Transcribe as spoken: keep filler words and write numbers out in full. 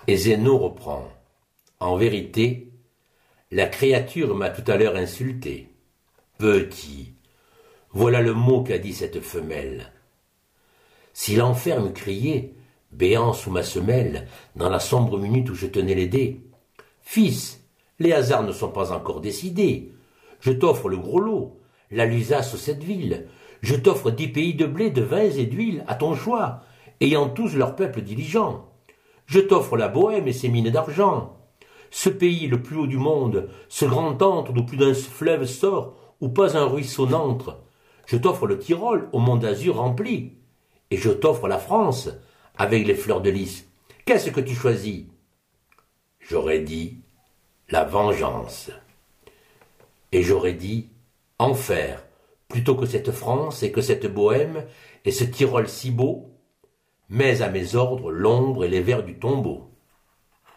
Et Zénon reprend. En vérité, la créature m'a tout à l'heure insulté. Petit, voilà le mot qu'a dit cette femelle. Si l'enfer me criait, béant sous ma semelle, dans la sombre minute où je tenais les dés, fils, les hasards ne sont pas encore décidés. Je t'offre le gros lot, la Lusace cette ville. Je t'offre dix pays de blé, de vins et d'huile, à ton choix, ayant tous leur peuple diligent. Je t'offre la Bohème et ses mines d'argent. Ce pays le plus haut du monde, ce grand antre d'où plus d'un fleuve sort, où pas un ruisseau n'entre. Je t'offre le Tyrol au monde azur rempli. Et je t'offre la France, avec les fleurs de lys. Qu'est-ce que tu choisis? J'aurais dit la vengeance. Et j'aurais dit enfer, plutôt que cette France et que cette Bohème et ce Tyrol si beau, mais à mes ordres l'ombre et les vers du tombeau.